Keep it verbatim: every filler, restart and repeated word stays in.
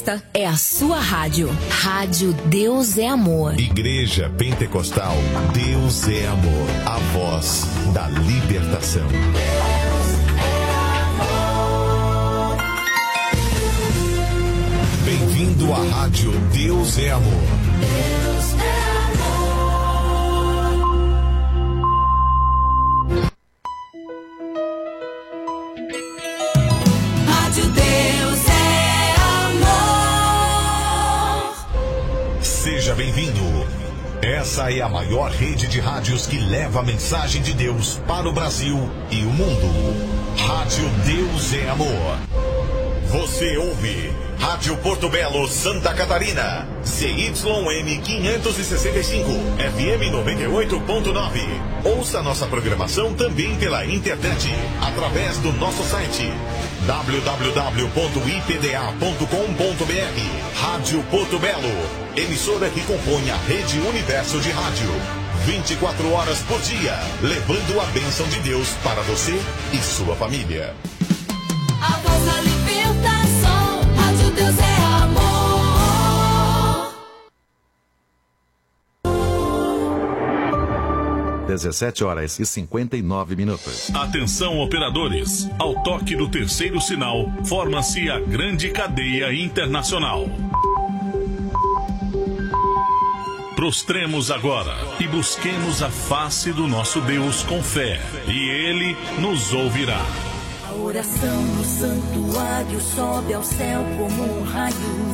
Esta é a sua rádio. Rádio Deus é Amor. Igreja Pentecostal Deus é Amor. A voz da libertação. Bem-vindo à Rádio Deus é Amor. Deus é amor. Rádio Deus é amor. Seja bem-vindo. Essa é a maior rede de rádios que leva a mensagem de Deus para o Brasil e o mundo. Rádio Deus é Amor. Você ouve Rádio Porto Belo, Santa Catarina, C Y M quinhentos e sessenta e cinco, F M noventa e oito ponto nove. Ouça nossa programação também pela internet, através do nosso site w w w ponto i p d a ponto com ponto b r. Rádio Porto Belo, emissora que compõe a Rede Universo de Rádio. vinte e quatro horas por dia, levando a bênção de Deus para você e sua família. A voz da libertação, Rádio Deus é amor. dezessete horas e cinquenta e nove minutos. Atenção, operadores. Ao toque do terceiro sinal, forma-se a grande cadeia internacional. Prostremos agora e busquemos a face do nosso Deus com fé, e Ele nos ouvirá. A oração no santuário sobe ao céu como um raio.